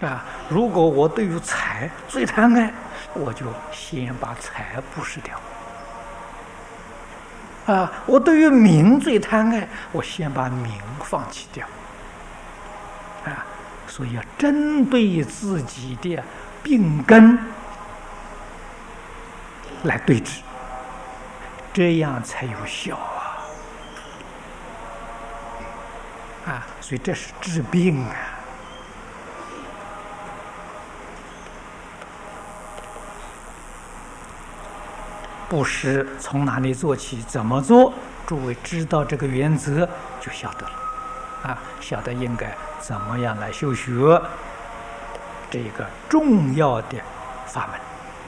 如果我对于财最贪爱，我就先把财布施掉。我对于名最贪爱，我先把名放弃掉。所以要针对自己的病根来对治，这样才有效所以这是治病布施从哪里做起，怎么做？诸位知道这个原则就晓得了晓得应该怎么样来修学这个重要的法门。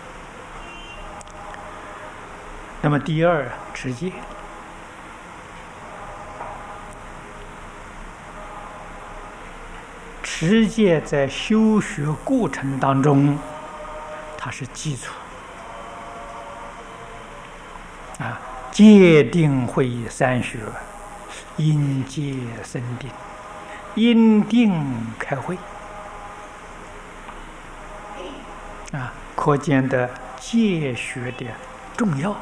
那么第二，持戒。持戒在修学过程当中，它是基础戒定慧三学，因戒生定，因定开慧可见的戒学的重要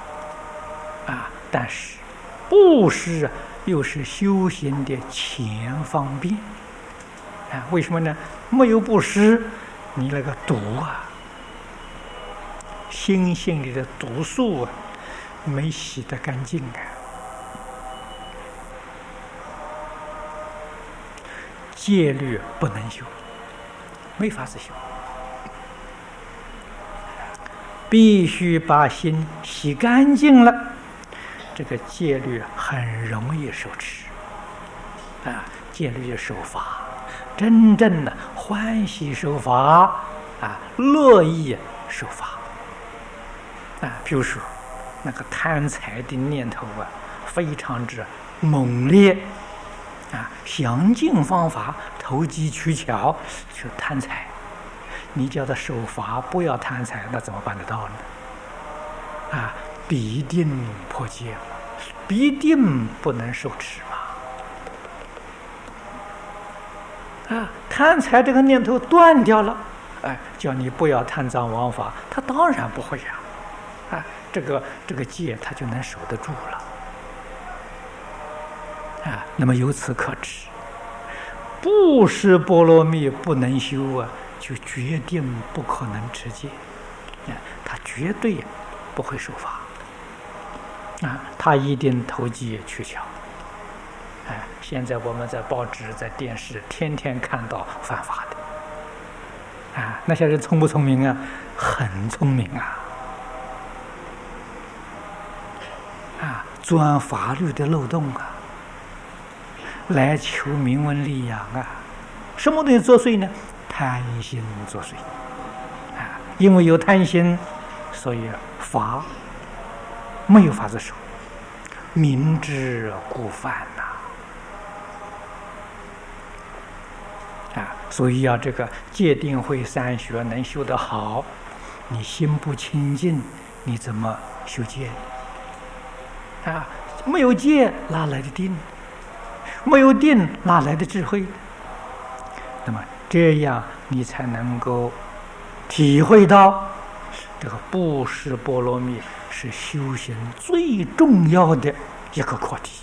但是布施又是修行的前方便为什么呢？没有布施，你那个毒心性里的毒素没洗得干净戒律不能修，没法子修，必须把心洗干净了，这个戒律很容易受持戒律的守法，真正的欢喜守法乐意守法比如说那个贪财的念头非常之猛烈想尽方法投机取巧去贪财，你叫他守法不要贪财，那怎么办得到呢？必定破戒，必定不能受持贪财这个念头断掉了，叫你不要贪赃枉法，他当然不会这个戒他就能守得住了那么由此可知，布施波罗蜜不能修就决定不可能持戒他绝对不会守法他一定投机取巧现在我们在报纸在电视天天看到犯法的那些人聪不聪明很聪明钻法律的漏洞来求名闻利养什么东西作祟呢？贪心作祟因为有贪心，所以法没有法子守，明知故犯所以要这个戒定慧三学能修得好，你心不清净，你怎么修戒没有戒哪来的定？没有定哪来的智慧？那么这样你才能够体会到这个布施波罗蜜是修行最重要的一个课题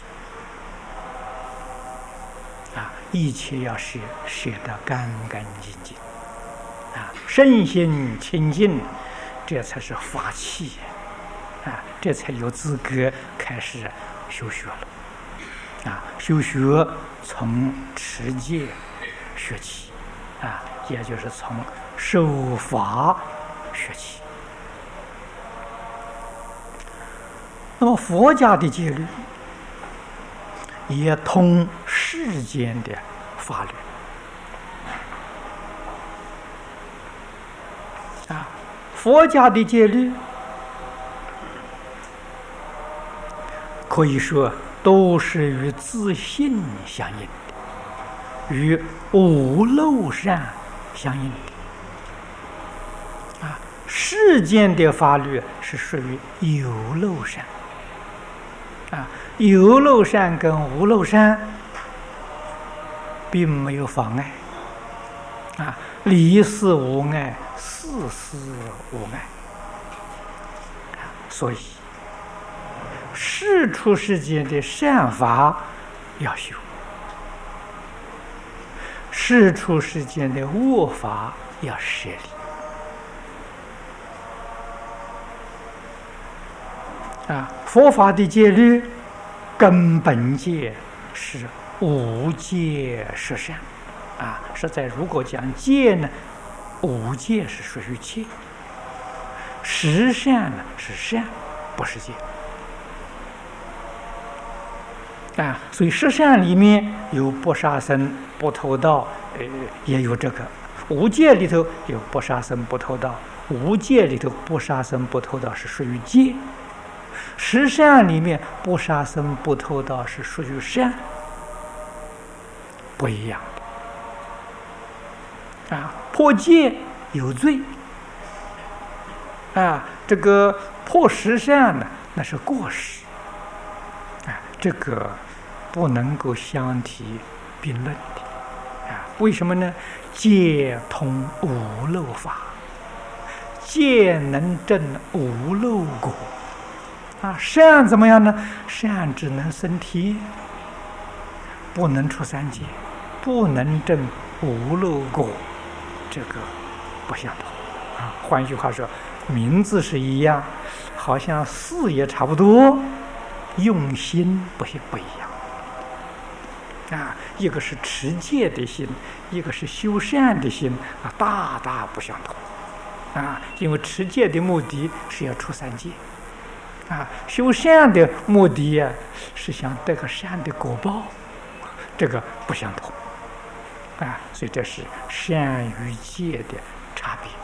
一切要学得干干净净身心清净，这才是法器这才有资格开始修学了修学从持戒学起也就是从受法学起。那么佛家的戒律也通世间的法律佛家的戒律可以说都是与自信相应的，与无漏善相应的世间的法律是属于有漏善有漏善跟无漏善并没有妨碍离事无碍，事事无碍。所以世出世间的善法要修，世出世间的恶法要舍离。佛法的戒律根本戒是无戒十善。实在如果讲戒呢，无戒是属于戒，十善呢是善，不是戒。所以十善里面有不杀生、不偷盗，也有这个；无戒里头有不杀生、不偷盗，无戒里头不杀生、不偷盗是属于戒。十善里面不杀生不偷盗是属于善，不一样的。破戒有罪，这个破十善呢，那是过失。这个不能够相提并论的。为什么呢？戒通无漏法，戒能证无漏果。善怎么样呢？善只能生天，不能出三界，不能证无漏果，这个不相同。换句话说，名字是一样，好像事也差不多，用心不一样。一个是持戒的心，一个是修善的心，大大不相同。因为持戒的目的是要出三界。修善的目的是想得个善的果报，这个不相同。所以这是善与戒的差别。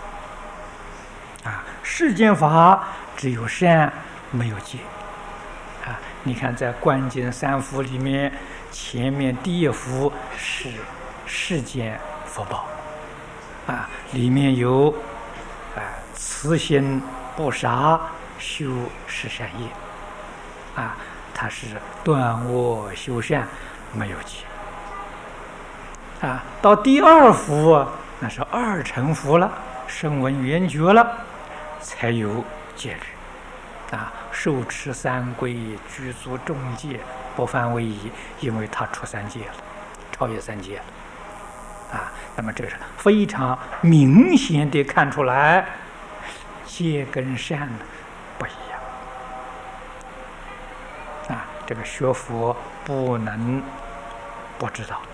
世间法只有善没有戒。你看在观经三福里面，前面第一福是世间福报，里面有慈心不杀，修十善业，它是断恶修善，没有戒。到第二福那是二乘福了，声闻缘觉了，才有戒律。受持三规，具足众戒，不犯违仪，因为他出三界了，超越三界了。那么这是非常明显的看出来，戒跟善不一样。这个学佛不能不知道。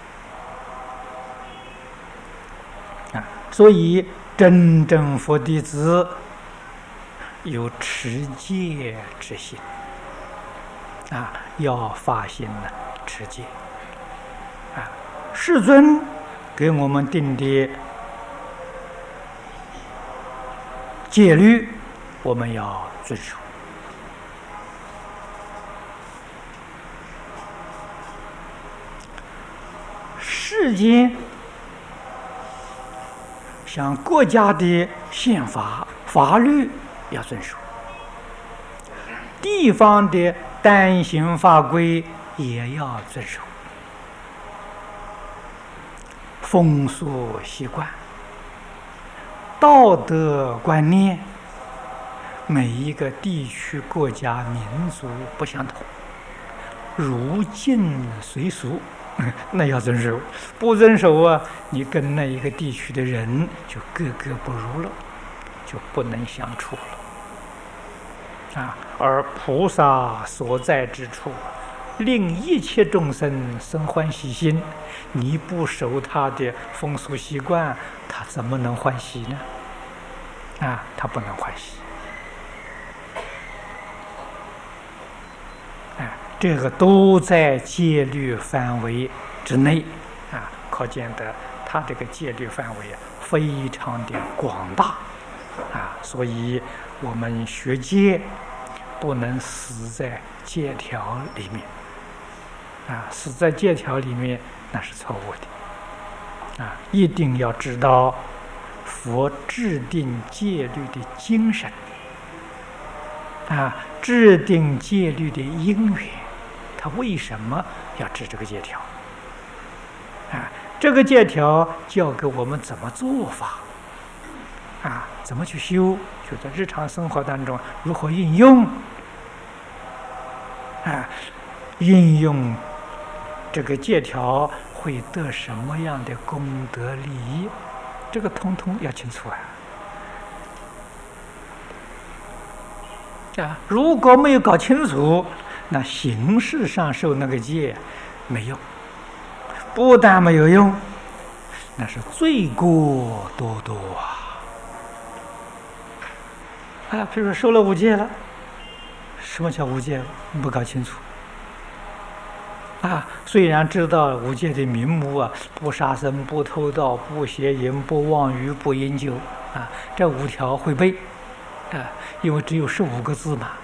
所以真正佛弟子有持戒之心，要发心持戒。世尊给我们定的戒律，我们要遵守。世间像国家的宪法、法律要遵守，地方的单行法规也要遵守，风俗习惯、道德观念，每一个地区、国家、民族不相同，如境随俗，那要遵守。不遵守你跟那一个地区的人就格格不入了，就不能相处了。而菩萨所在之处，令一切众生生欢喜心。你不守他的风俗习惯，他怎么能欢喜呢？他不能欢喜。这个都在戒律范围之内。可见得他这个戒律范围非常的广大。所以我们学戒不能死在戒条里面。死在戒条里面那是错误的。一定要知道佛制定戒律的精神，制定戒律的因缘，他为什么要制这个戒条？ 这个戒条教给我们怎么做法啊？怎么去修？就在日常生活当中如何应用啊？应用这个戒条会得什么样的功德利益？这个通通要清楚啊！如果没有搞清楚，那形式上受那个戒没用，不但没有用，那是罪过多多啊！比如说受了五戒了，什么叫五戒？不搞清楚啊！虽然知道五戒的名目啊，不杀生、不偷盗、不邪淫、不妄语、不饮酒啊，这5条会背啊，因为只有15个字嘛。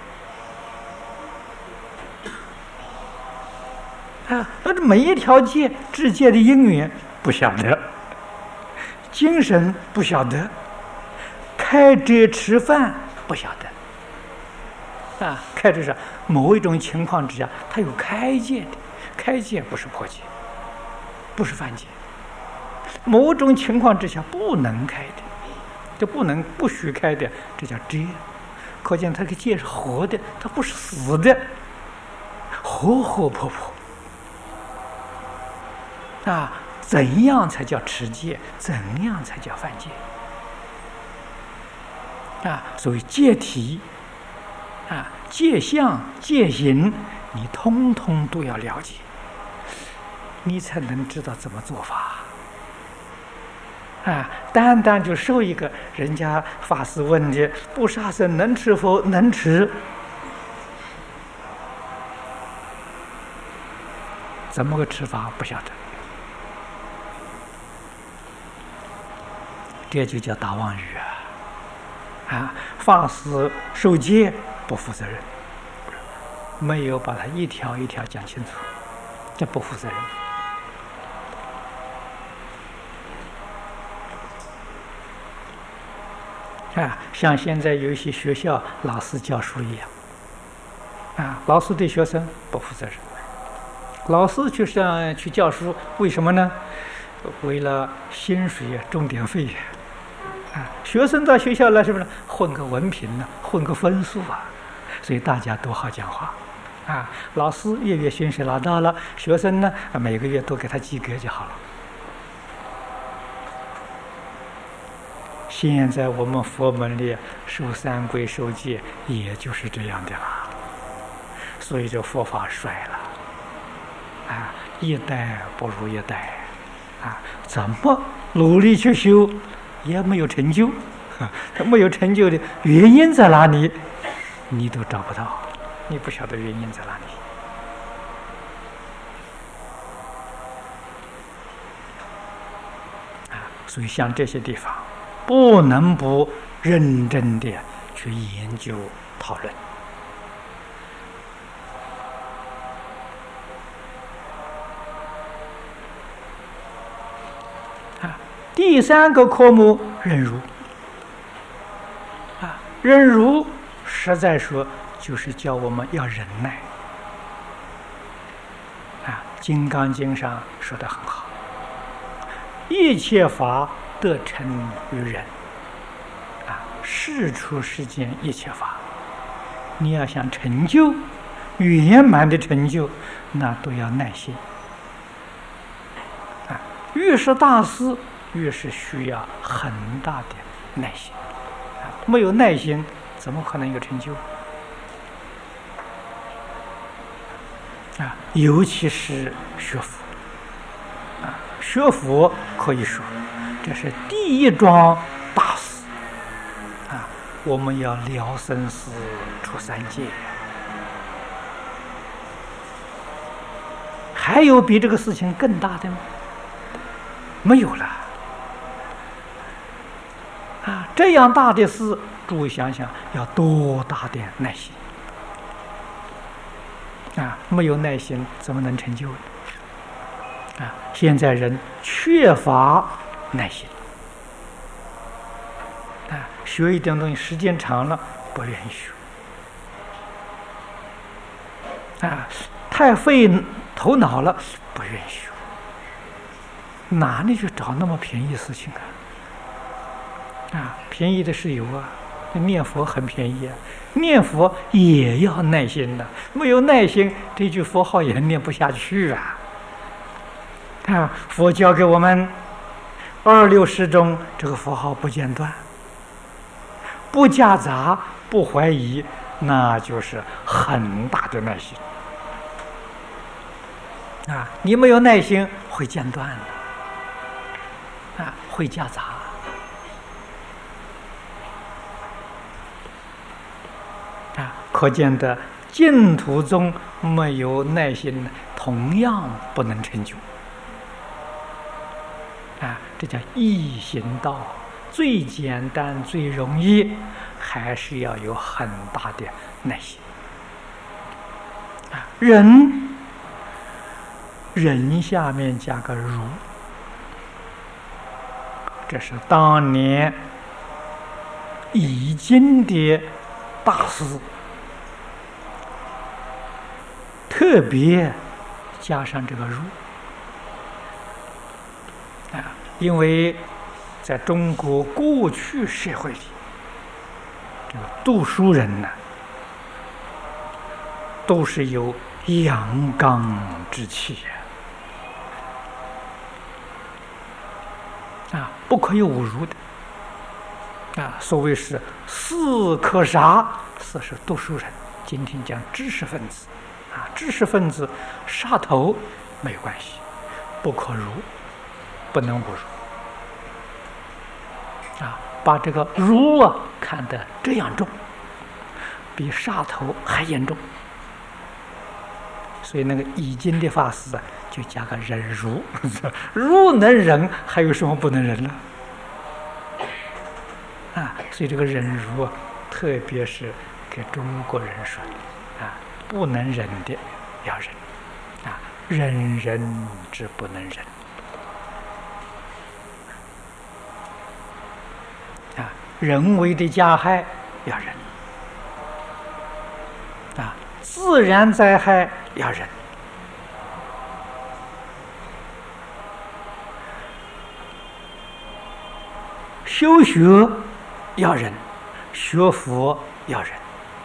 啊，那这每一条戒之戒的因缘不晓得，精神不晓得，开遮吃饭不晓得。啊，开遮是某一种情况之下，它有开戒的，开戒不是破戒，不是犯戒。某种情况之下不能开的，这不许开的，这叫遮。可见它的戒是活的，它不是死的，活活泼泼。啊，怎样才叫持戒？怎样才叫犯戒？啊，所以戒体、啊戒相、戒行，你通通都要了解，你才能知道怎么做法。啊，单单就受一个人家法师问的不杀生能吃否？能吃。怎么个吃法不晓得？这就叫大妄语啊！法师受戒不负责任，没有把它一条一条讲清楚，这不负责任啊！像现在有一些学校老师教书一样啊，老师对学生不负责任，老师去教书，为什么呢？为了薪水钟点费啊，学生到学校来是不是混个文凭呢？混个分数啊，所以大家都好讲话啊。老师月薪水拿到了，学生呢每个月都给他及格就好了。现在我们佛门里受三皈受戒，也就是这样的啦。所以这佛法衰了啊，一代不如一代啊，怎么努力去修？也没有成就，他没有成就的原因在哪里？你都找不到，你不晓得原因在哪里。啊，所以像这些地方，不能不认真的去研究讨论。第3个科目忍辱啊，忍辱实在说就是教我们要忍耐啊，《金刚经》上说得很好，一切法得成于忍啊，事出世间一切法，你要想成就圆满的成就，那都要耐心啊，越是大事越是需要很大的耐心啊！没有耐心，怎么可能有成就啊？尤其是学佛啊，学佛可以说这是第一桩大事啊！我们要了生死、出三界，还有比这个事情更大的吗？没有了。啊，这样大的事，诸位想想要多大的耐心啊！没有耐心怎么能成就呢？啊，现在人缺乏耐心啊，学一点东西时间长了不愿意学啊，太费头脑了不愿意学。 哪里去找那么便宜事情啊？便宜的是有啊，念佛很便宜啊，念佛也要耐心的，没有耐心，这句佛号也念不下去啊。佛教给我们26时中，这个佛号不间断，不夹杂，不怀疑，那就是很大的耐心啊！你没有耐心，会间断的啊，会夹杂啊。可见的净土中没有耐心，同样不能成就啊。这叫易行道，最简单、最容易，还是要有很大的耐心啊。人下面加个如，这是当年易经的大师特别加上这个如啊，因为在中国过去社会里，这个读书人呢，都是有阳刚之气啊，不可以侮辱的啊。所谓是士可杀，士是读书人，今天讲知识分子啊，知识分子杀头没有关系，不可辱，不能侮辱啊。把这个辱啊看得这样重，比杀头还严重。所以那个易经的法师啊，就加个忍辱，辱能忍，还有什么不能忍呢？啊，所以这个忍辱啊，特别是给中国人说的啊，不能忍的要忍啊，忍人之不能忍啊，人为的加害要忍啊，自然灾害要忍。修学要忍，学佛要忍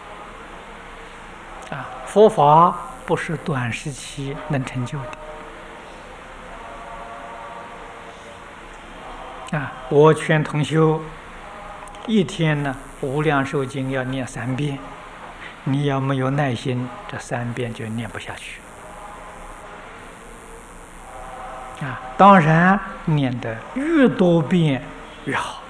啊！佛法不是短时期能成就的啊！我劝同修，一天呢，无量寿经要念3遍，你要没有耐心，这3遍就念不下去啊！当然，念得越多遍越好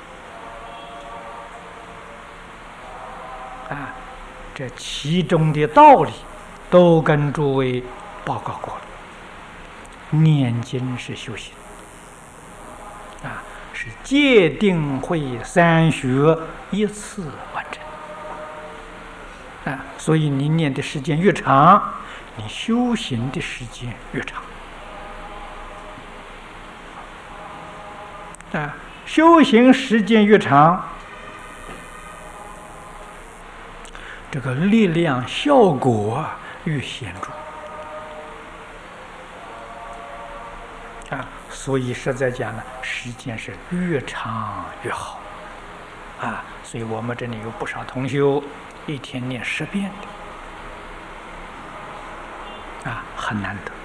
啊！这其中的道理都跟诸位报告过了。念经是修行啊，是戒定慧3学一次完成啊！所以你念的时间越长，你修行的时间越长啊！修行时间越长，这个力量效果越显著啊！所以实在讲呢，时间是越长越好啊！所以我们这里有不少同修一天念10遍的啊，很难得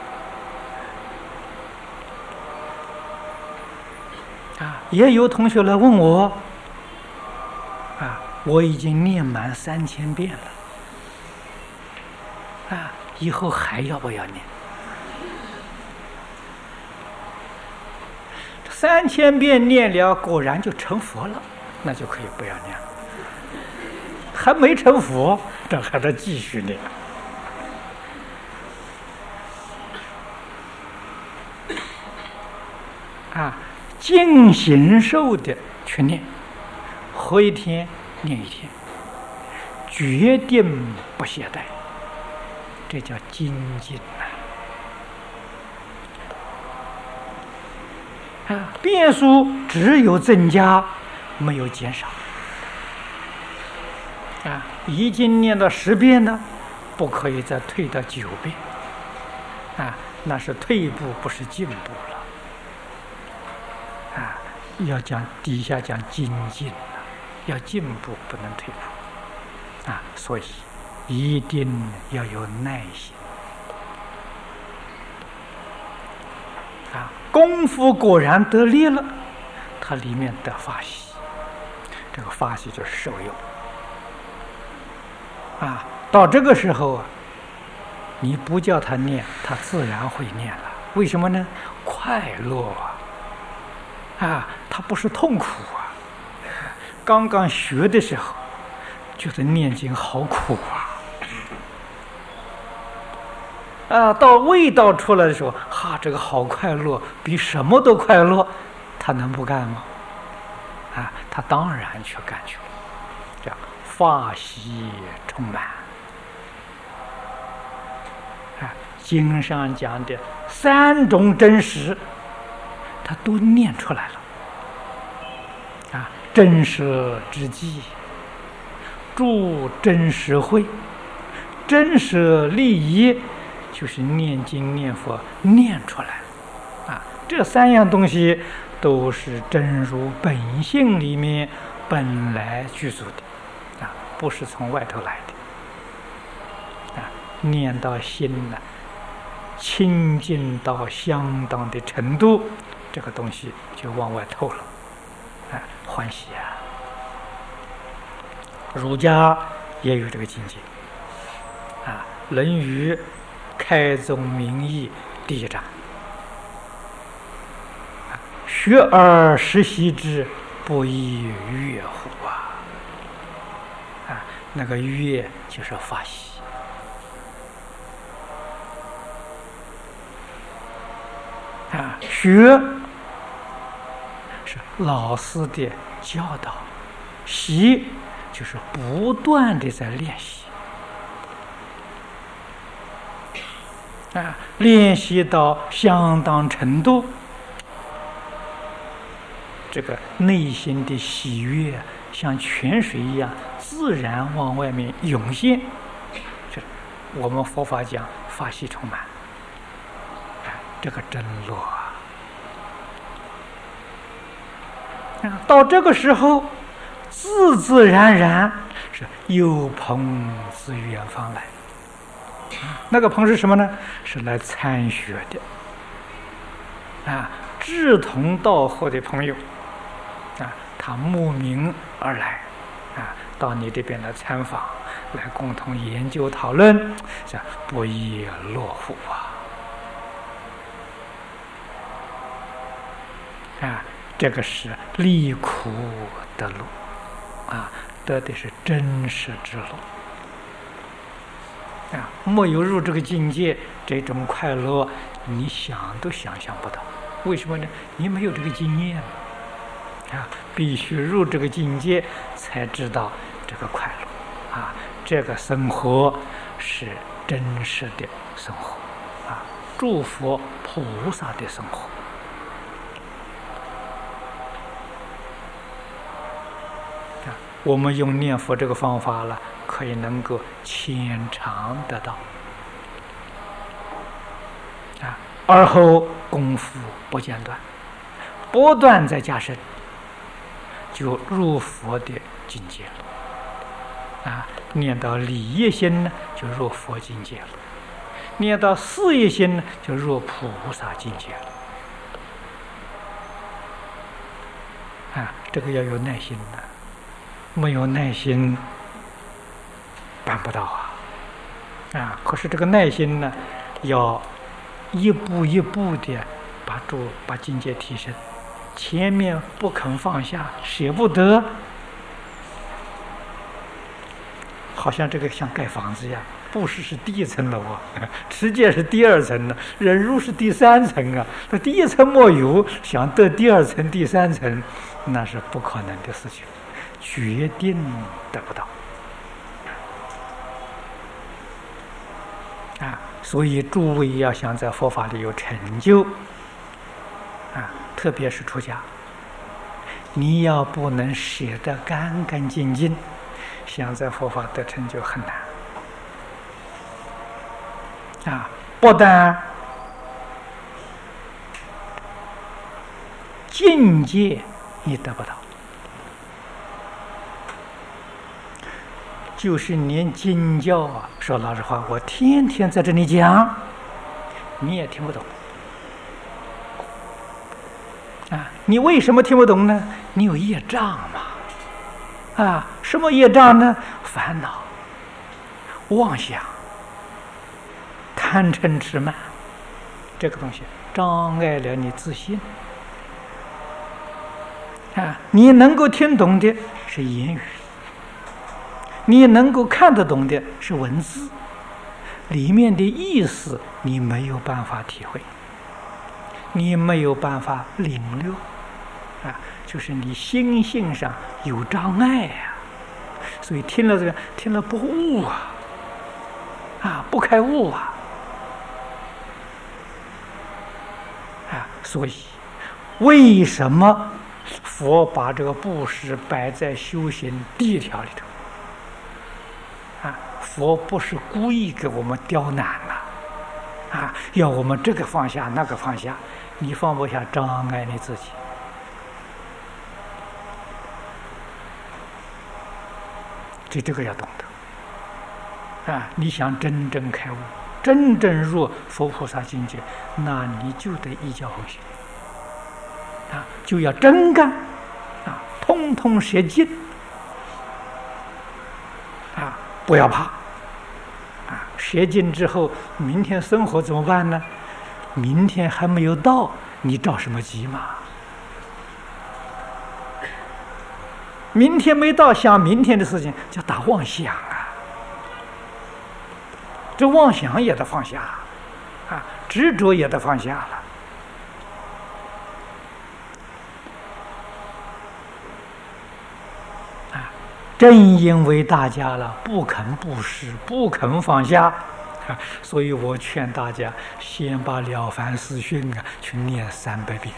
啊！也有同学来问我啊，我已经念满3000遍了啊，以后还要不要念？3000遍念了，果然就成佛了，那就可以不要念了。还没成佛，这还得继续念啊！尽形寿的去念，活一天念一天，决定不懈怠，这叫精进啊！遍数只有增加，没有减少啊！已经念到10遍了，不可以再退到9遍啊！那是退步，不是进步了要讲底下讲精进，要进步，不能退步啊！所以一定要有耐心啊！功夫果然得力了，它里面得法喜，这个法喜就是受用啊！到这个时候啊，你不叫他念，他自然会念了。为什么呢？快乐啊！他不是痛苦啊！刚刚学的时候，觉得念经好苦啊！到味道出来的时候，这个好快乐，比什么都快乐，他能不干吗？他当然去干去了，这样法喜充满。经上讲的3种真实，他都念出来了真实之际，助真实慧，真实利益，就是念经念佛念出来这3样东西都是真如本性里面本来具足的不是从外头来的念到心了，清净到相当的程度，这个东西就往外透了欢喜儒家也有这个境界论语开宗明义第1章学而时习之，不亦乐乎那个乐就是法喜学是老师的教导，习就是不断的在练习练习到相当程度，这个内心的喜悦像泉水一样自然往外面涌现，就是我们佛法讲法喜充满这个真乐到这个时候自自然然是有朋自远方来那个朋是什么呢？是来参学的志同道合的朋友他慕名而来到你这边来参访，来共同研究讨论，不亦乐乎这个是离苦得乐得的是真实之乐没有入这个境界，这种快乐你想都想象不到。为什么呢？你没有这个经验必须入这个境界才知道这个快乐这个生活是真实的生活诸佛菩萨的生活我们用念佛这个方法了，可以能够牵肠得到而后功夫不间断，不断在加深，就入佛的境界了念到理业心呢，就入佛境界了；念到事业心呢，就入菩萨境界了这个要有耐心没有耐心办不到可是这个耐心呢，要一步一步的把境界提升，前面不肯放下，舍不得，好像这个像盖房子一样，布施是第1层楼持戒是第2层呢，忍辱是第3层那第1层没有，想得第2层第3层，那是不可能的事情，决定得不到所以诸位要想在佛法里有成就特别是出家，你要不能舍得干干净净，想在佛法得成就很难不但境界你得不到。就是连经教啊，说老实话，我天天在这里讲，你也听不懂啊！你为什么听不懂呢？你有业障嘛！啊，什么业障呢？烦恼、妄想、贪嗔痴慢，这个东西障碍了你自信啊！你能够听懂的是言语，你能够看得懂的是文字，里面的意思你没有办法体会，你没有办法领略啊！就是你心性上有障碍呀，所以听了这个，听了不悟啊，不开悟啊，所以为什么佛把这个布施摆在修行第一条里头？佛不是故意给我们刁难了，要我们这个放下那个放下，你放不下，障碍你自己。这个要懂得你想真正开悟，真正入佛菩萨境界，那你就得依教奉行就要真干通通舍尽不要怕舍尽之后，明天生活怎么办呢？明天还没有到，你着什么急嘛？明天没到，想明天的事情叫打妄想这妄想也得放下执着也得放下了正因为大家不肯布施，不肯放下所以我劝大家先把《了凡四训》去念300遍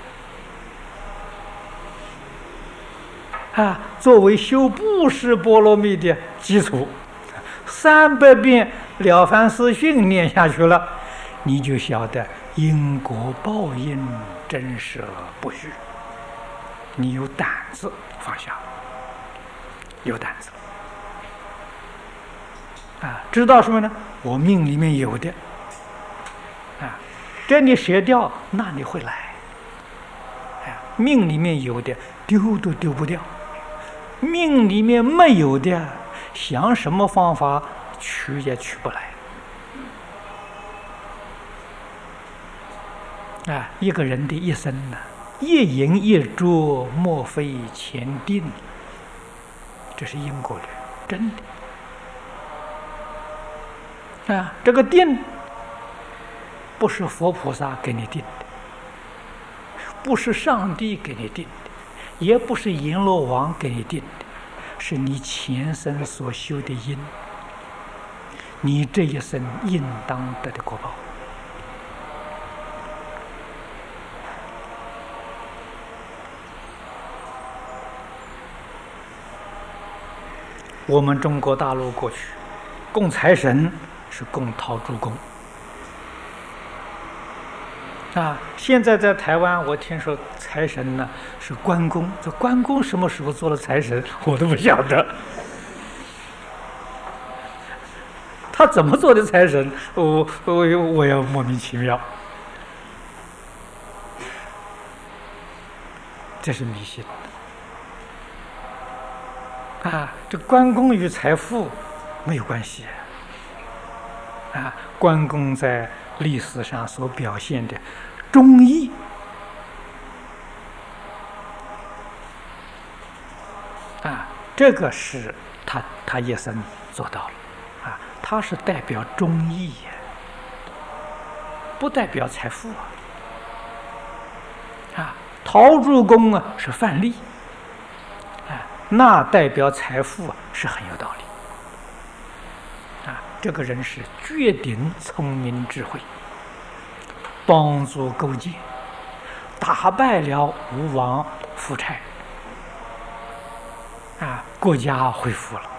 作为修布施波罗蜜的基础，300遍《了凡四训》念下去了，你就晓得因果报应真实不虚，你有胆子放下，有胆子知道什么呢？我命里面有的这你舍掉，那你会来命里面有的丢都丢不掉，命里面没有的，想什么方法取也取不来一个人的一生一饮一啄，莫非前定，这是因果律，真的这个定不是佛菩萨给你定的，不是上帝给你定的，也不是阎罗王给你定的，是你前生所修的因，你这一生应当得的果报。我们中国大陆过去供财神是供陶朱公现在在台湾我听说财神呢是关公，这关公什么时候做了财神我都不晓得，他怎么做的财神我也莫名其妙，这是迷信这关公与财富没有关系关公在历史上所表现的忠义这个是他一生做到了他是代表忠义不代表财富陶朱公是范例那代表财富是很有道理这个人是绝顶聪明智慧，帮助勾践打败了吴王夫差国家恢复了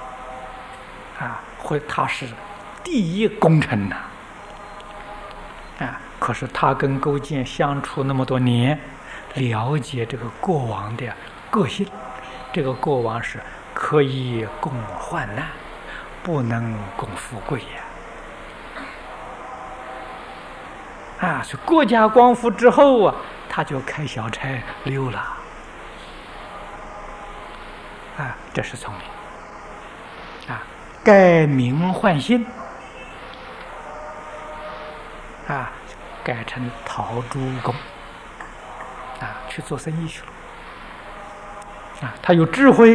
他是第一功臣可是他跟勾践相处那么多年， 了解这个国王的个性。这个国王是可以共患难，不能共富贵呀！所以国家光复之后啊，他就开小差溜了。这是聪明。改名换姓。改成陶朱公。去做生意去了。他有智慧。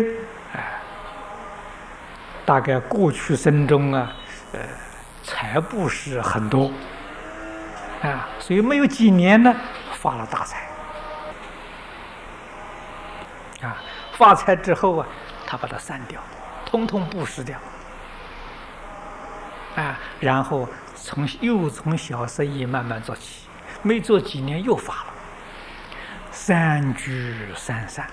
大概过去生中财布施很多。所以没有几年呢，发了大财。发财之后啊，他把它散掉，通通布施掉。然后又从小生意慢慢做起，没做几年又发了。三聚三散。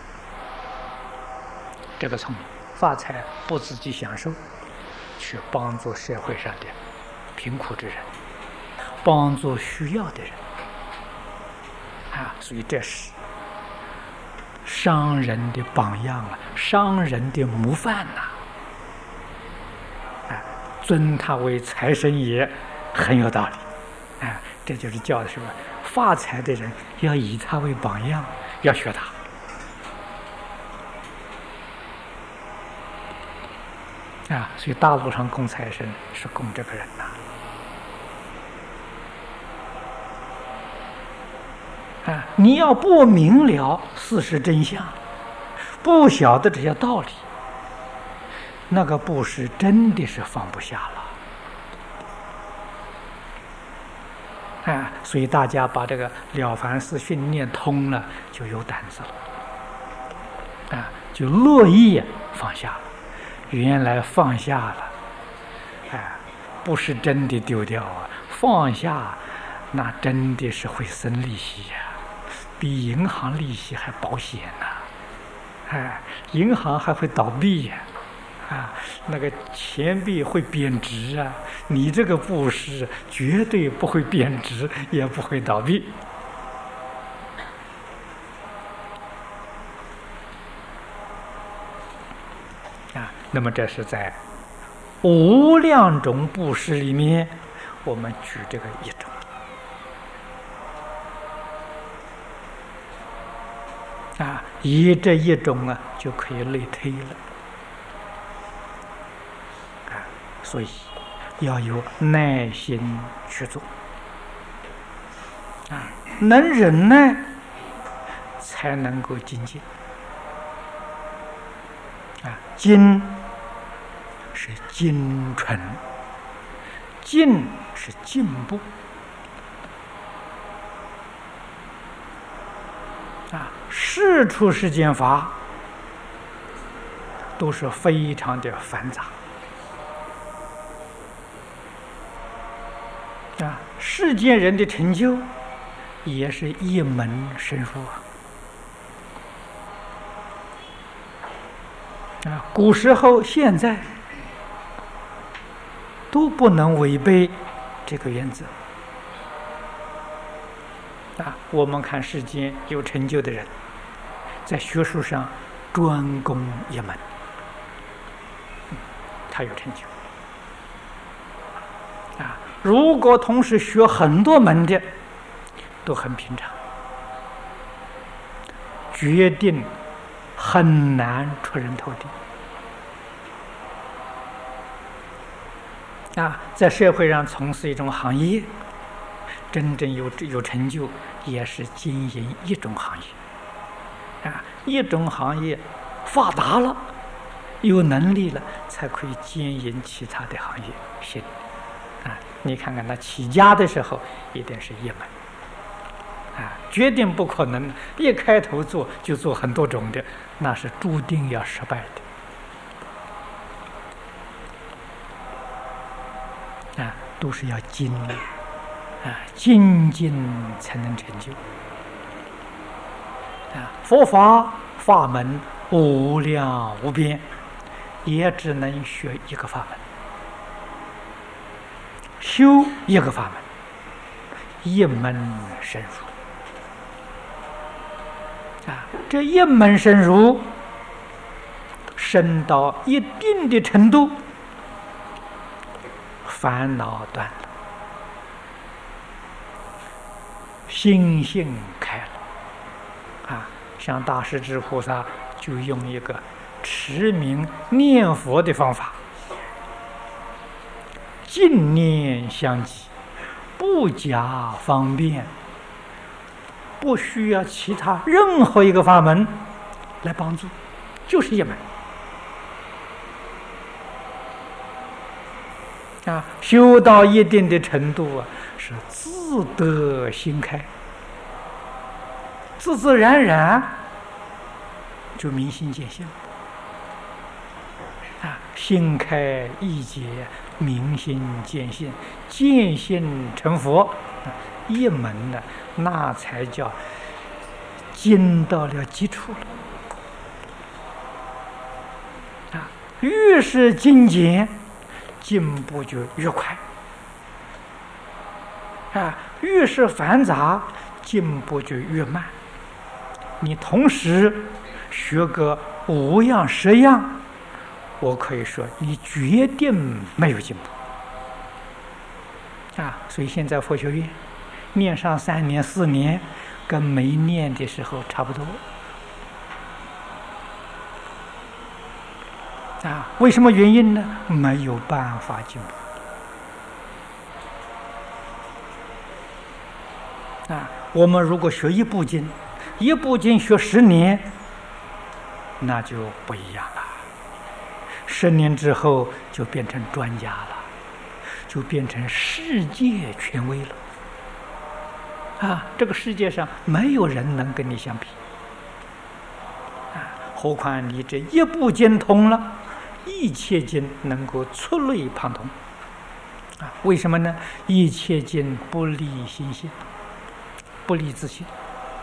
这个聪明，发财不自己享受，去帮助社会上的贫苦之人，帮助需要的人。所以这是商人的榜样商人的模范尊他为财神爷很有道理。这就是叫的什么？发财的人要以他为榜样，要学他。所以大陆上供财神是供这个人你要不明了事实真相，不晓得这些道理，那个布施真的是放不下了。所以大家把这个《了凡四训》念通了，就有胆子了。就乐意放下了。原来放下了，不是真的丢掉放下那真的是会生利息比银行利息还保险银行还会倒闭那个钱币会贬值你这个布施绝对不会贬值，也不会倒闭。那么这是在无量种布施里面，我们举这个一种。以这一种就可以类推了。所以要有耐心去做。能忍耐，才能够精进。精是精纯，进是进步。世出世间法都是非常的繁杂。世间人的成就也是一门深入古时候现在都不能违背这个原则。我们看世间有成就的人，在学术上专攻一门，他有成就。如果同时学很多门的，都很平常，决定很难出人头地。在社会上从事一种行业，真正有成就，也是经营一种行业。一种行业发达了，有能力了，才可以经营其他的行业。你看看他起家的时候，一定是一门。决定不可能一开头做就做很多种的，那是注定要失败的。都是要精精进才能成就。佛法法门无量无边，也只能学一个法门，修一个法门，一门深入。 这一门深入，深到一定的程度，烦恼断了，心性开了。像大势至菩萨就用一个持名念佛的方法，净念相继，不假方便，不需要其他任何一个法门来帮助，就是一门。修到一定的程度是自得心开，自自然然就明心见性。心开意解，明心见性，见性成佛，一门那才叫精到了基础了。越是精简，进步就越快。越是繁杂，进步就越慢。你同时学个5样10样，我可以说你决定没有进步。所以现在佛学院念上3年4年，跟没念的时候差不多。为什么原因呢？没有办法进步。我们如果学一部经，一部经学10年，那就不一样了。10年之后就变成专家了，就变成世界权威了。这个世界上没有人能跟你相比。何况你这一部经通了，一切经能够触类旁通。为什么呢？一切经不离心性，不离自性。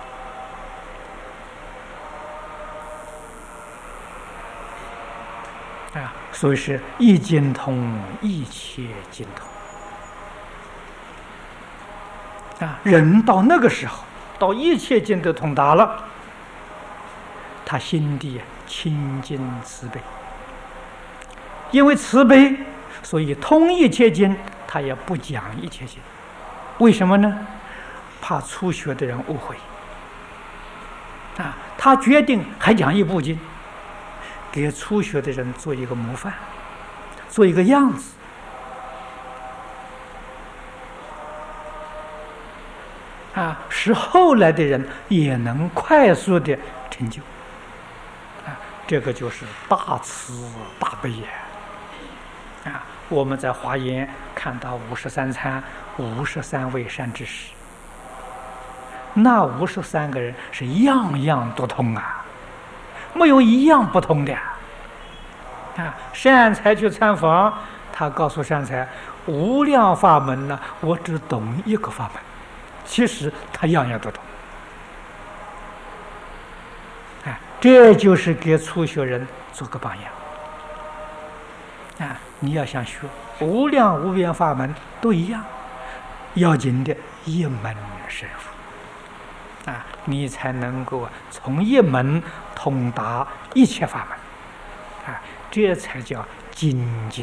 所以是一经通，一切经通。人到那个时候，到一切经都通达了，他心地清净慈悲。因为慈悲，所以通一切经，他也不讲一切经。为什么呢？怕初学的人误会。他决定还讲一部经，给初学的人做一个模范，做一个样子。使后来的人也能快速的成就。这个就是大慈大悲也。我们在华严看到53参53位善知识，那53个人是样样都通没有一样不通的。善财去参访，他告诉善财，无量法门呢，我只懂一个法门，其实他样样都懂。这就是给初学人做个榜样。你要想学无量无边法门都一样，要紧的一门深入。你才能够从一门通达一切法门。这才叫精进。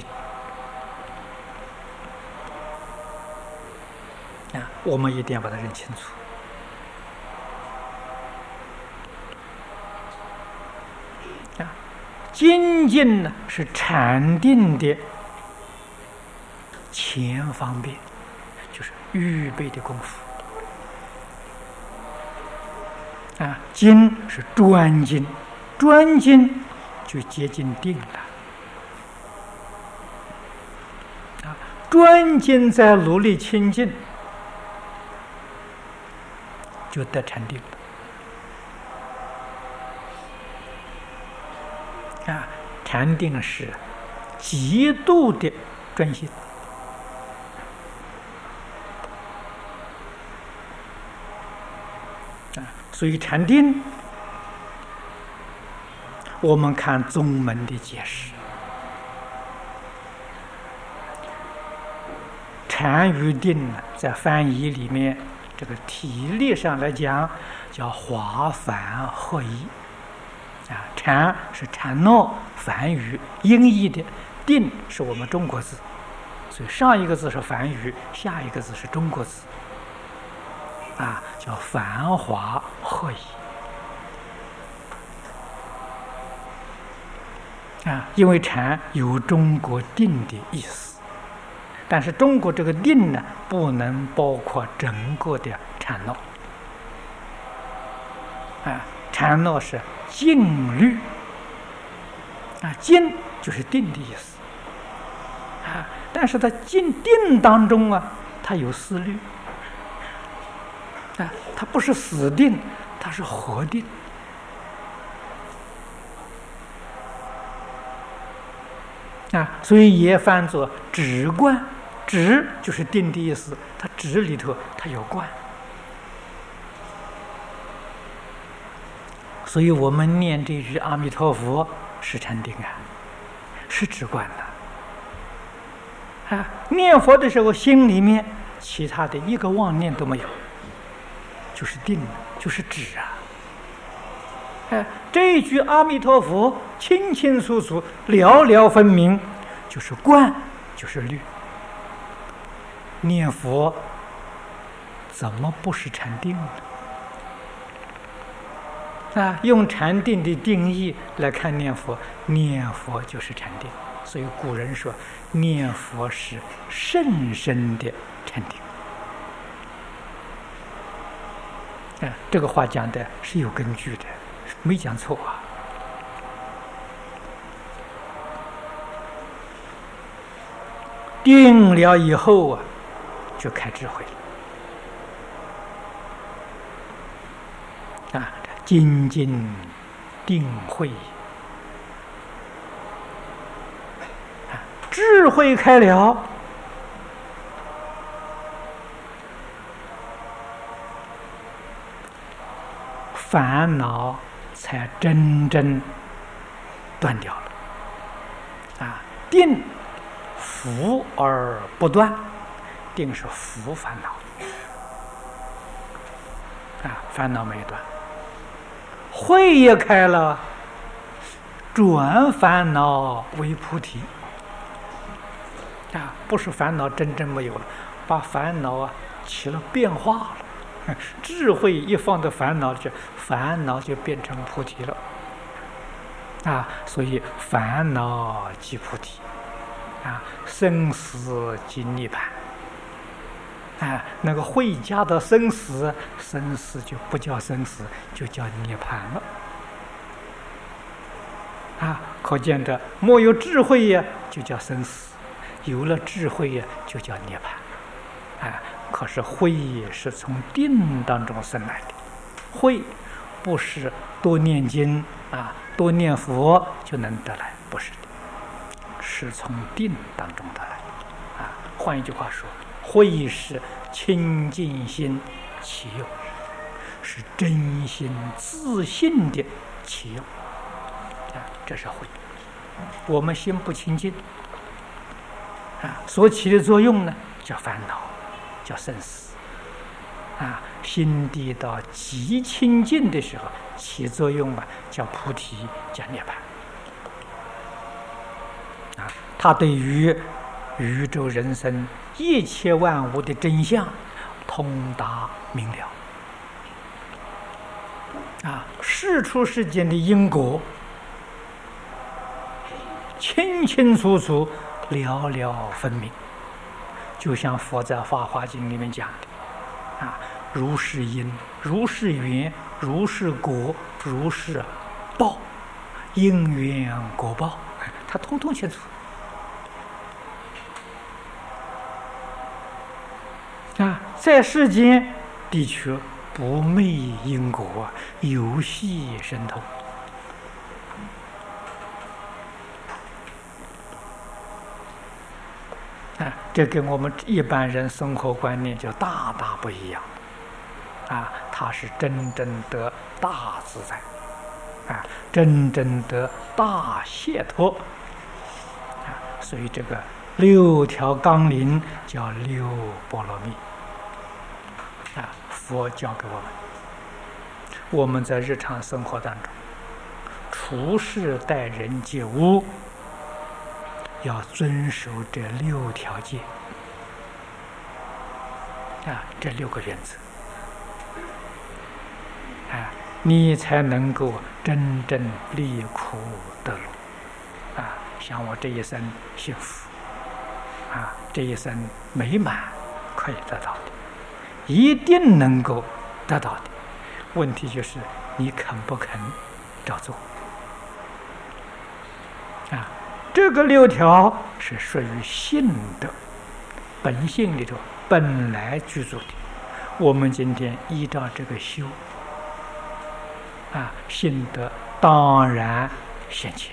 我们一定要把它认清楚。精进呢，是禅定的前方便，就是预备的功夫。精是专精，专精就接近定了。专精在努力清净，就得禅定了。禅定是极度的专心。所以禅定，我们看宗门的解释，禅与定在翻译里面这个体力上来讲，叫华梵合一。禅是禅闹梵语音译的，定是我们中国字，所以上一个字是梵语，下一个字是中国字，叫繁华合一。因为禅有中国定的意思，但是中国这个定呢，不能包括整个的禅闹。禅闹是静虑，静就是定的意思，但是在静定当中它有思虑，它不是死定，它是活定。所以也翻作止观，止就是定的意思，它止里头它有观。所以我们念这句阿弥陀佛是禅定是止观的。念佛的时候心里面其他的一个妄念都没有，就是定，就是止这一句阿弥陀佛清清楚楚了了分明，就是观，就是虑。念佛怎么不是禅定呢？用禅定的定义来看念佛，念佛就是禅定。所以古人说念佛是甚深的禅定。这个话讲的是有根据的，没讲错定了以后就开智慧了。精进定慧，智慧开了，烦恼才真正断掉了。定伏而不断，定是伏烦恼，烦恼没断。慧也开了，转烦恼为菩提。不是烦恼真正没有了，把烦恼起了变化了。智慧一放到烦恼去，烦恼就变成菩提了。所以烦恼即菩提，生死即涅槃。那个慧加到生死，生死就不叫生死，就叫涅槃了。可见的没有智慧就叫生死，有了智慧就叫涅槃。可是慧是从定当中生来的，慧不是多念经多念佛就能得来，不是的，是从定当中得来。换一句话说，慧是清净心起用，是真心自信的起用。这是慧。我们心不清净所起的作用呢，叫烦恼，叫生死。心地到极清净的时候起作用叫菩提，叫涅槃。它对于宇宙人生一切万物的真相通达明了。世出世间的因果清清楚楚了了分明，就像佛在《法华经》里面讲的如是因，如是缘，如是果，如是报，因缘果报，它通通清楚。在世间的确不昧因果，有系神通。这跟我们一般人生活观念就大大不一样。他是真正得大自在，真正得大解脱。所以这个6条纲领叫6波罗蜜。 佛教给我们。我们在日常生活当中，处事待人接物，要遵守这6条戒这6个原则你才能够真正离苦得乐像我这一生幸福这一生美满可以得到的，一定能够得到的。问题就是你肯不肯照做这个6条是属于性德本性里头本来具足的。我们今天依照这个修性德当然显现。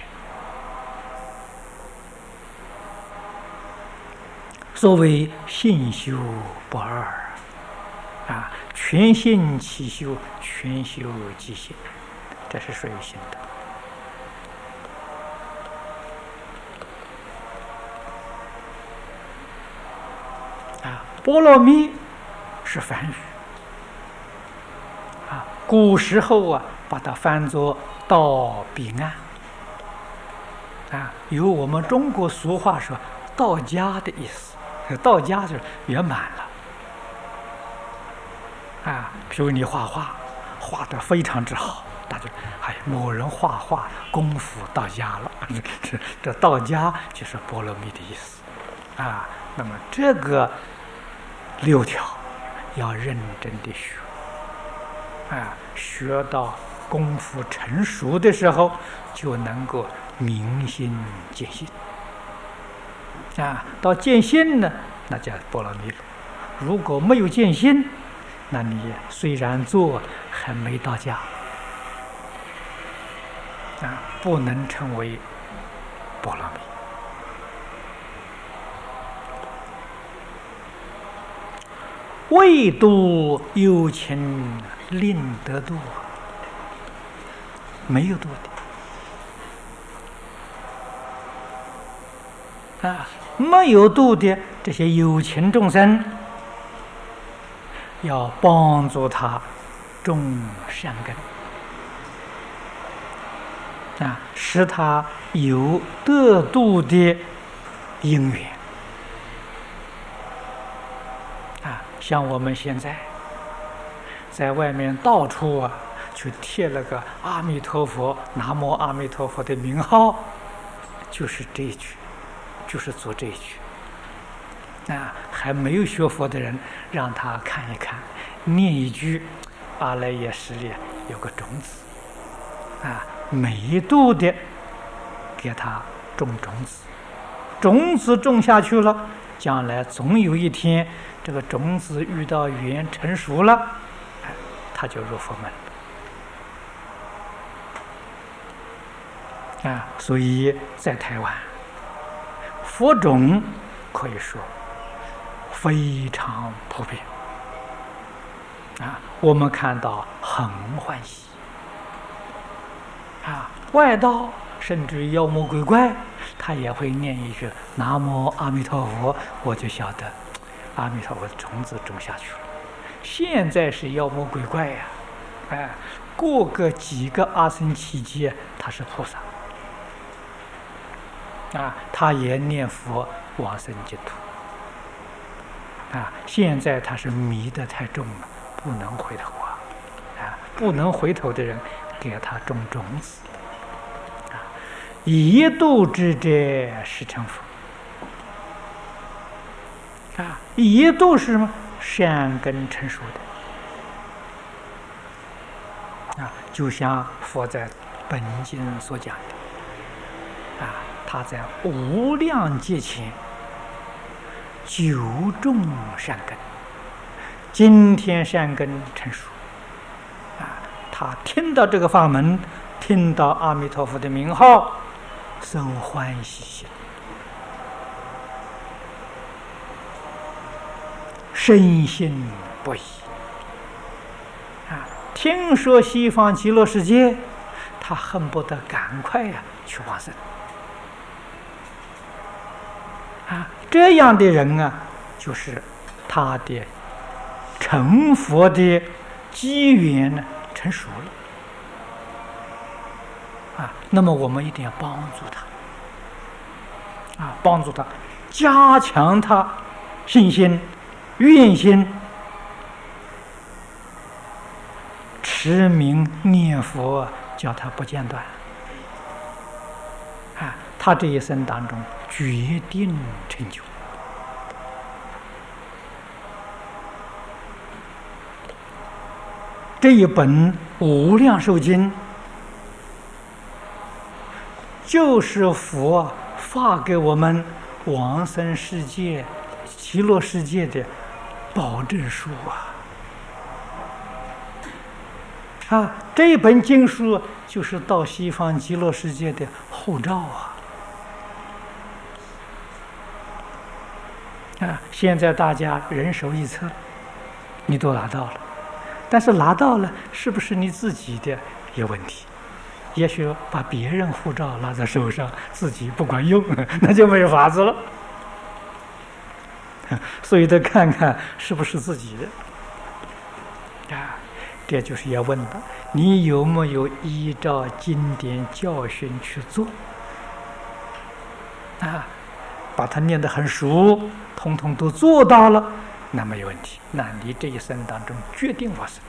所谓性修不二全性其修，全修即性，这是属于性德波罗蜜是梵语古时候把它翻作到彼岸有我们中国俗话说到家的意思，到家就是圆满了比如你画画画得非常之好，大家某人画画功夫到家了这到家就是波罗蜜的意思那么这个6条要认真的学学到功夫成熟的时候，就能够明心见性到见性呢，那叫波罗蜜了。如果没有见性，那你虽然做，还没到家不能称为波罗蜜。未度有情令得度，没有度的没有度的这些有情众生，要帮助他种善根使他有得度的因缘像我们现在在外面到处去贴了个阿弥陀佛、南无阿弥陀佛的名号，就是这一句，就是做这一句还没有学佛的人，让他看一看，念一句，阿赖耶识里有个种子每一度的给他种种子，种子种下去了，将来总有一天这个种子遇到缘成熟了，他就入佛门所以在台湾佛种可以说非常普遍我们看到很欢喜外道甚至妖魔鬼怪，他也会念一句南无阿弥陀佛，我就晓得阿弥陀佛的种子种下去了。现在是妖魔鬼怪过个几个阿僧祇劫他是菩萨他也念佛往生净土现在他是迷得太重了，不能回头不能回头的人给他种种子一度之者是成佛一度是什么？善根成熟的就像佛在本经所讲的他在无量劫前久种善根，今天善根成熟他听到这个法门，听到阿弥陀佛的名号，生欢喜心，深信不疑听说西方极乐世界，他恨不得赶快去往生这样的人就是他的成成佛的机缘呢成熟了那么我们一定要帮助他帮助他，加强他信心、愿心，持名念佛，叫他不间断他这一生当中决定成就。这一本《无量寿经》就是佛发给我们往生世界、极乐世界的保证书这一本经书就是到西方极乐世界的护照现在大家人手一册，你都拿到了，但是拿到了是不是你自己的有问题？也许把别人护照拿在手上，自己不管用，那就没有法子了。所以得看看是不是自己的这就是要问的，你有没有依照经典教训去做把它念得很熟，统统都做到了，那没有问题，那你这一生当中决定往生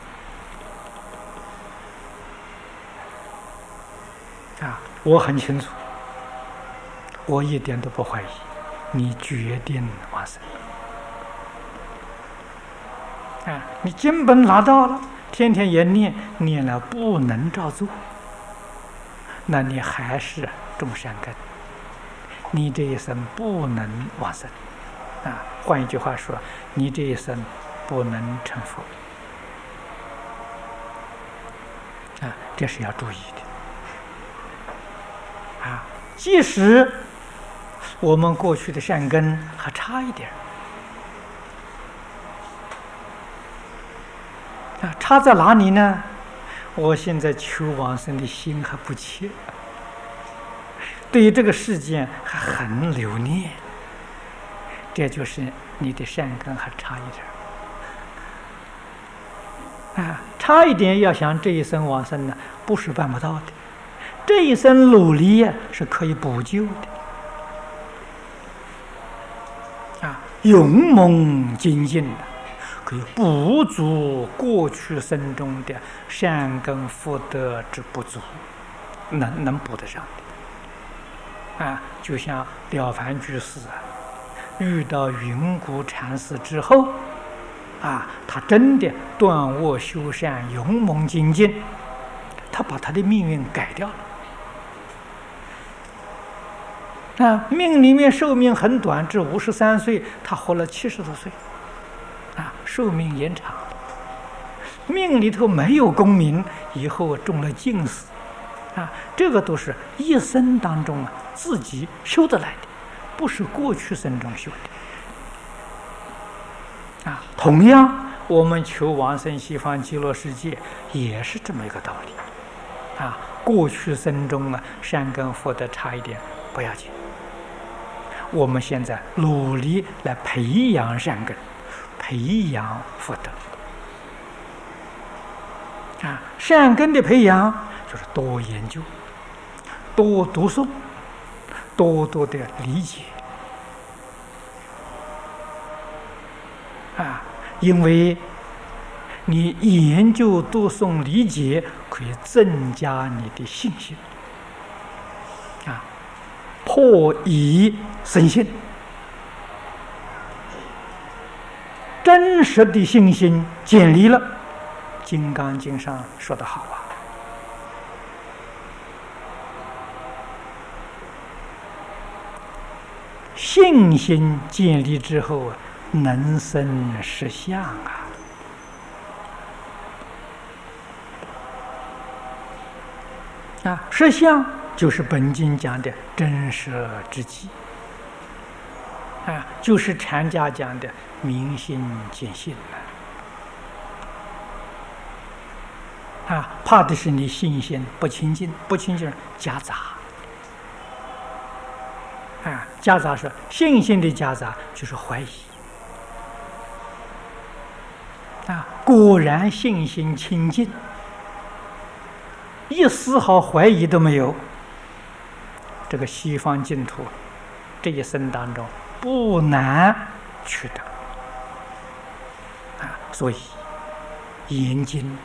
我很清楚，我一点都不怀疑你决定往生你经本拿到了，天天也念了不能照做，那你还是种善根，你这一生不能往生换一句话说，你这一生不能成佛这是要注意的即使我们过去的善根还差一点差在哪里呢？我现在求往生的心还不切，对于这个世界还很留念，这就是你的善根还差一点差一点要想这一生往生呢，不是办不到的，这一生努力是可以补救的勇猛精进的，可以补足过去生中的善根福德之不足，能补得上的就像了凡居士遇到云谷禅师之后他真的断恶修善，勇猛精进，他把他的命运改掉了命里面寿命很短，至53岁，他活了70多岁寿命延长，命里头没有功名，以后中了进士这个都是一生当中自己修得来的，不是过去生中修的同样我们求往生西方极乐世界也是这么一个道理过去生中善根福德差一点不要紧，我们现在努力来培养善根，培养福德善根的培养就是多研究，多读诵，多多的理解因为你研究读诵理解可以增加你的信心破疑生信，真实的信心建立了。金刚经上说得好信心建立之后能生实相实相就是本经讲的真实之际就是禅家讲的明心见性怕的是你信心不清净，不清净夹杂夹杂是信心的夹杂，就是怀疑果然信心清净，一丝毫怀疑都没有。这个西方净土这一生当中不难取得所以研经、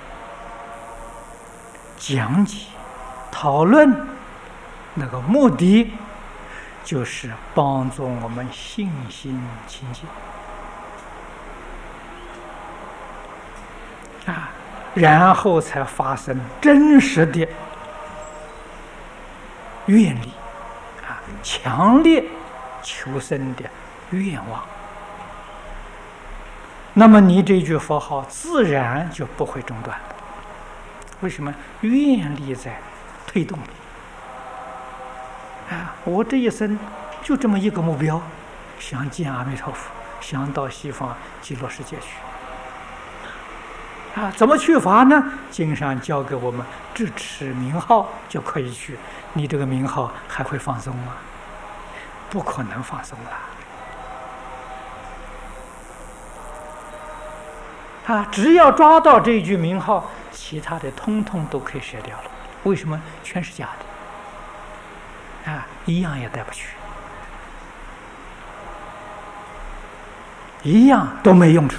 讲解、讨论，那个目的就是帮助我们信心清净然后才发生真实的愿力强烈求生的愿望。那么你这句佛号自然就不会中断。为什么？愿力在推动你我这一生就这么一个目标，想见阿弥陀佛，想到西方极乐世界去怎么去法呢？经上教给我们只持名号就可以去。你这个名号还会放松吗？不可能放松了只要抓到这句名号，其他的通通都可以舍掉了。为什么？全是假的一样也带不去，一样都没用处。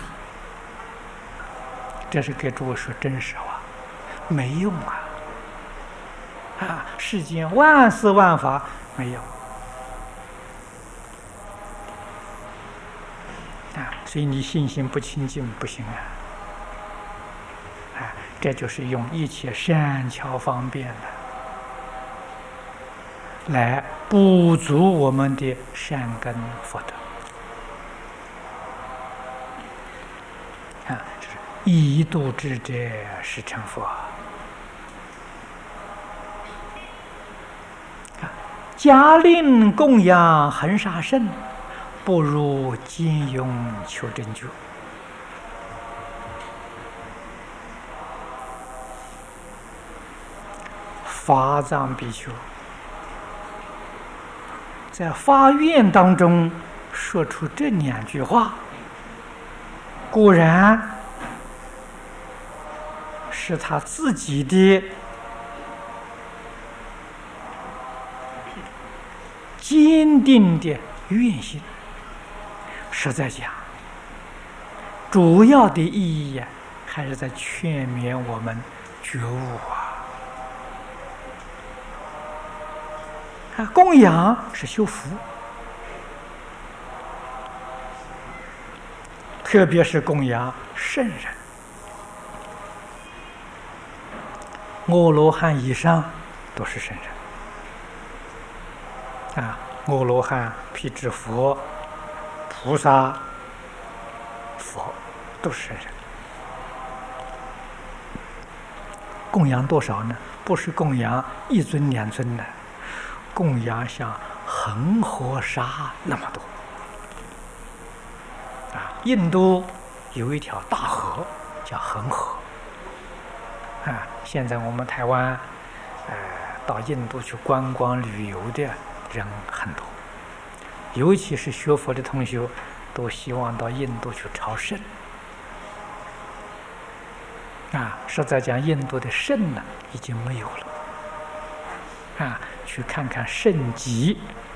这是给诸位说真实话，没用世间万事万法没有所以你信心不清净不行这就是用一切善巧方便的来补足我们的善根福德就是一度之者是成佛嘉令供养恒沙圣，不如兼用求真觉。法藏比丘在发愿当中说出这两句话，果然是他自己的坚定的愿心。实在讲，主要的意义还是在劝勉我们觉悟供养是修福，特别是供养圣人，阿罗汉以上都是圣人阿罗汉、辟支佛、菩萨、佛都是圣人。供养多少呢？不是供养一尊两尊的，供养像恒河沙那么多印度有一条大河叫恒河现在我们台湾到印度去观光旅游的人很多，尤其是学佛的同学都希望到印度去朝圣实在讲，印度的圣呢已经没有了去看看圣迹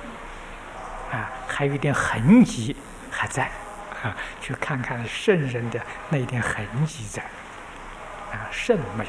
还有一点痕迹还在去看看圣人的那一点痕迹在圣没有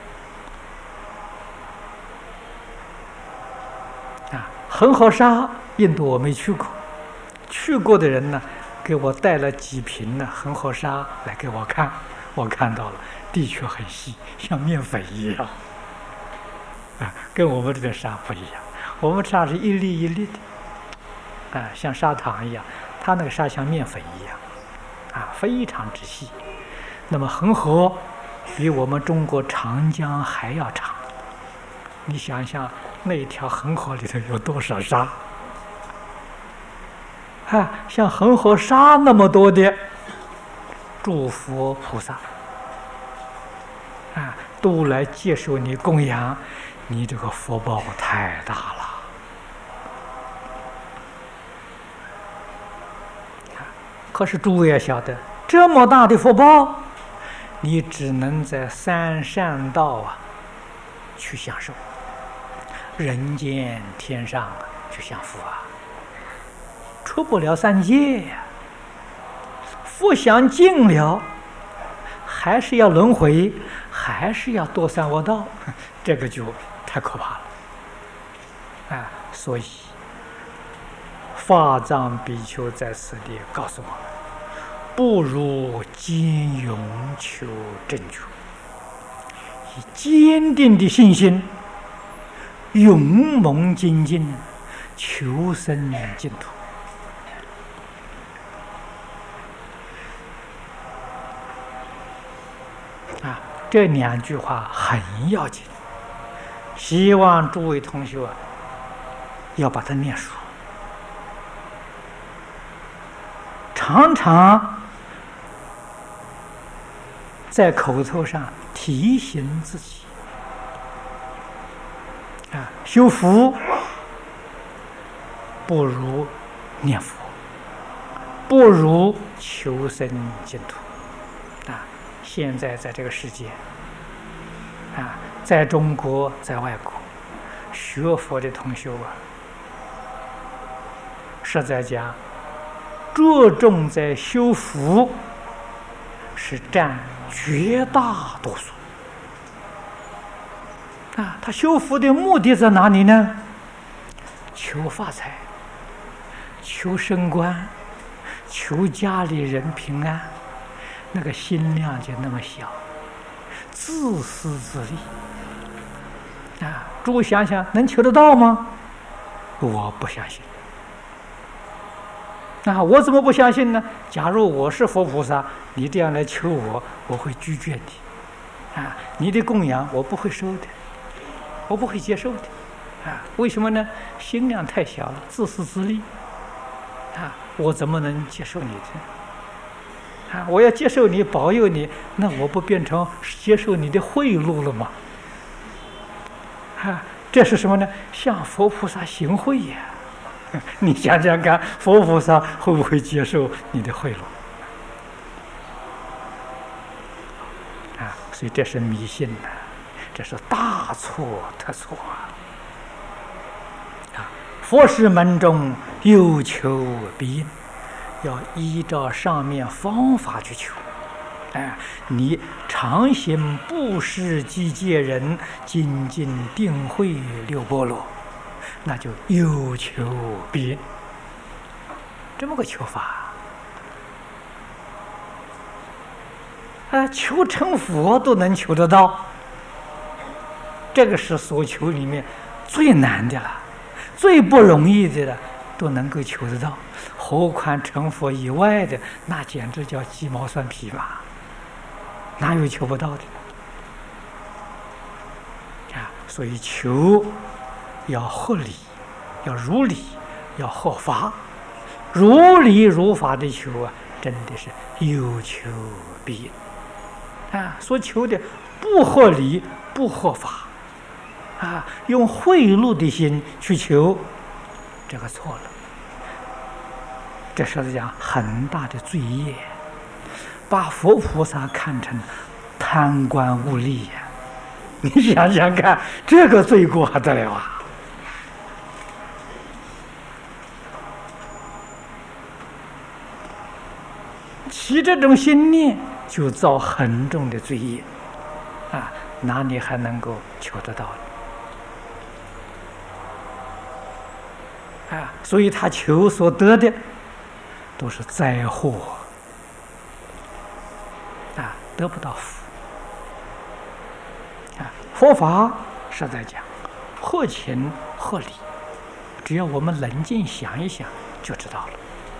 了恒河沙印度我没去过，去过的人呢给我带了几瓶呢恒河沙来给我看，我看到了，的确很细，像面粉一样跟我们这边沙不一样，我们沙是一粒一粒的像砂糖一样，它那个沙像面粉一样非常之细。那么恒河比我们中国长江还要长，你想想那条恒河里头有多少沙像恒河沙那么多的诸佛菩萨都来接受你供养，你这个福报太大了可是诸位要晓得，这么大的福报你只能在三善道去享受，人间天上去享福出不了三界呀。福享尽了，还是要轮回，还是要堕三恶道，这个就太可怕了所以法藏比丘在此地告诉我们，不如坚勇求正觉，以坚定的信心，勇猛精进，求生净土。这两句话很要紧，希望诸位同学要把它念熟，常常在口头上提醒自己修福不如念佛，不如求生净土现在在这个世界在中国在外国学佛的同学实在讲着重在修福是占绝大多数他修福的目的在哪里呢？求发财，求升官，求家里人平安，那个心量就那么小，自私自利诸位想想，能求得到吗？我不相信我怎么不相信呢？假如我是佛菩萨，你这样来求我，我会拒绝你你的供养我不会收的，我不会接受的为什么呢？心量太小了，自私自利我怎么能接受你的我要接受你，保佑你，那我不变成接受你的贿赂了吗？这是什么呢？向佛菩萨行贿呀！你想想看，佛菩萨会不会接受你的贿赂所以这是迷信这是大错特错佛事门中有求必应，要依照上面方法去求你常行布施济戒人，精进定慧六波罗，那就有求必应，这么个求法求成佛都能求得到，这个是所求里面最难的了，最不容易的了，都能够求得到，何况成佛以外的，那简直叫鸡毛蒜皮嘛，哪有求不到的所以求要合理，要如理，要合法，如理如法的求真的是有求必应所求的不合理不合法用贿赂的心去求，这个错了，这是讲很大的罪业，把佛菩萨看成贪官污吏你想想看，这个罪过还得了起这种心念就造很重的罪业哪里还能够求得到所以他求所得的都是灾祸得不到福佛法是在讲合情合理，只要我们冷静想一想就知道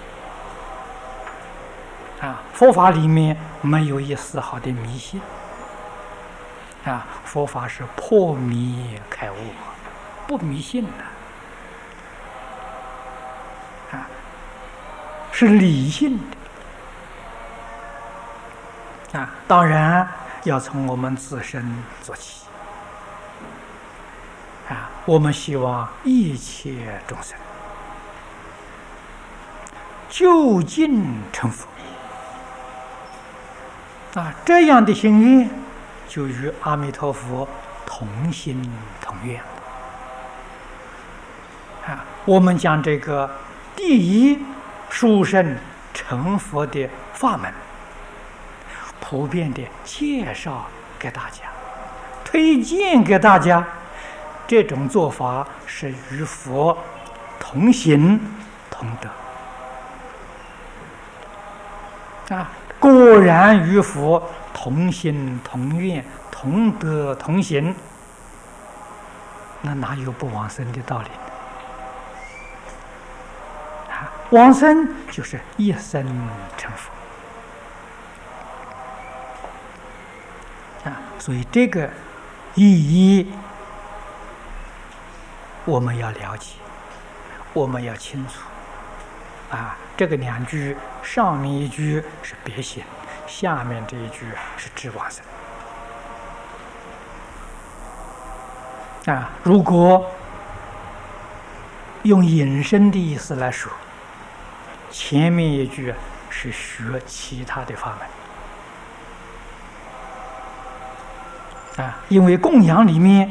了佛法里面没有一丝毫的迷信佛法是破迷开悟，不迷信是理性的当然要从我们自身做起我们希望一切众生究竟成佛这样的心愿就与阿弥陀佛同心同愿。我们将这个第一殊胜成佛的法门普遍的介绍给大家，推荐给大家，这种做法是与佛同行同德果然与佛同心同愿同德同行，那哪有不往生的道理呢？往生就是一生成佛所以这个意义我们要了解，我们要清楚这个两句，上面一句是别行，下面这一句是指往生如果用引申的意思来说，前面一句是学其他的法门因为供养里面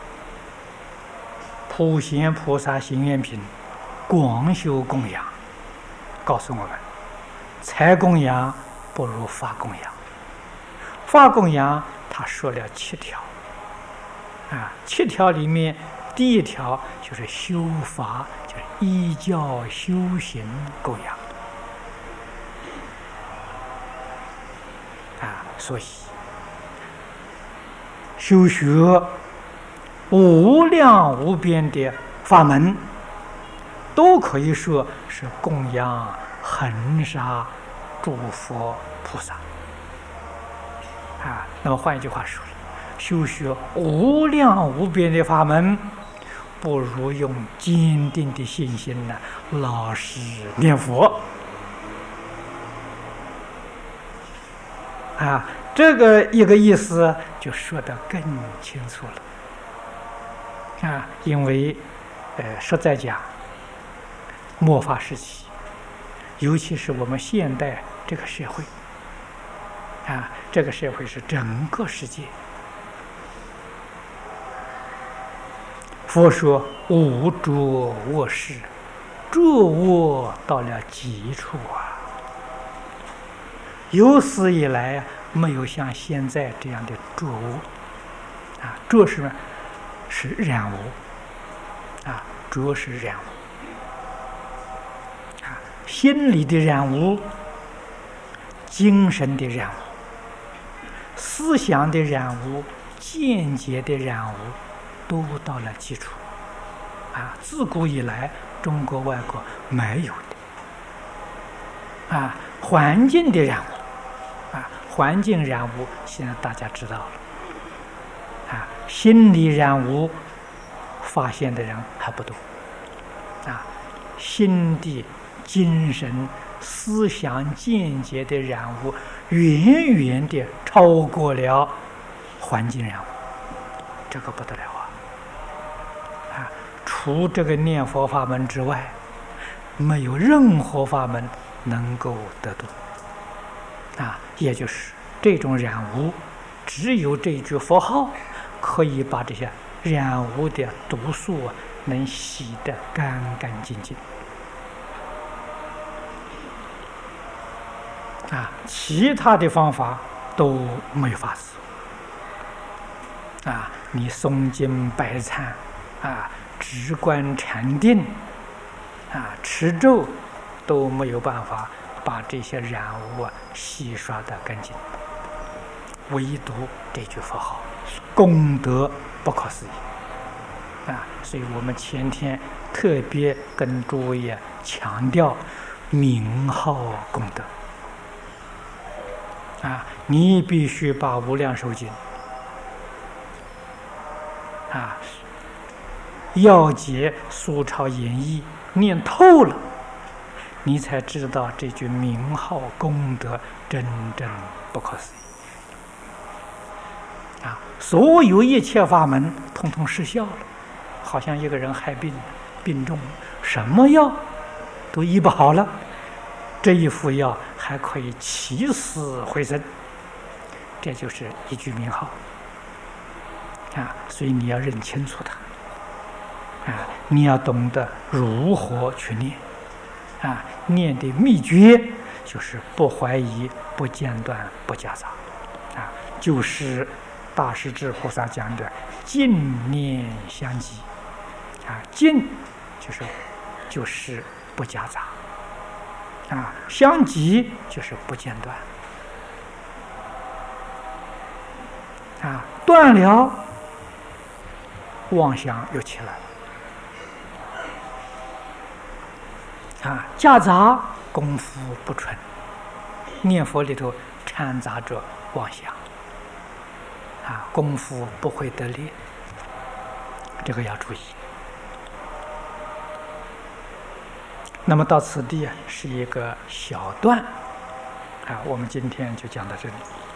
普贤菩萨行愿品广修供养告诉我们，财供养不如法供养。法供养他说了7条7条里面第一条就是修法，就是依教修行供养所以修学无量无边的法门都可以说是供养恒沙诸佛菩萨那么换一句话说，修学无量无边的法门不如用坚定的信心老实念佛这个一个意思就说得更清楚了因为实在讲末法时期，尤其是我们现代这个社会这个社会是整个世界，佛说无着卧室，着卧到了极处有史以来没有像现在这样的着物着是染污着是染污心理的染污，精神的染污，思想的染污，见解的染污都到了基础自古以来中国外国没有的环境的染污环境染污现在大家知道了心理染污发现的人还不多心地精神思想见解的染污远远地超过了环境染污，这个不得了除这个念佛法门之外，没有任何法门能够得度也就是这种染污，只有这句佛号可以把这些染污的毒素能洗得干干净净其他的方法都没有法子你诵经拜忏直观禅定持咒都没有办法把这些染污洗刷得干净，唯独这句佛号功德不可思议所以我们前天特别跟诸位强调名号功德你必须把无量寿经要解苏超演义念透了，你才知道这句名号功德真正不可思议所有一切法门统统失效了，好像一个人害病病重，什么药都医不好了，这一副药还可以起死回生这就是一句名号啊！所以你要认清楚它啊！你要懂得如何去念啊！念的秘诀就是不怀疑、不间断、不夹杂啊！就是大势至菩萨讲的净念相继啊！净就是不夹杂啊，相继就是不间断啊，断了妄想又起来了啊，夹杂功夫不纯，念佛里头掺杂着妄想啊，功夫不会得力，这个要注意。那么到此地是一个小段啊，我们今天就讲到这里。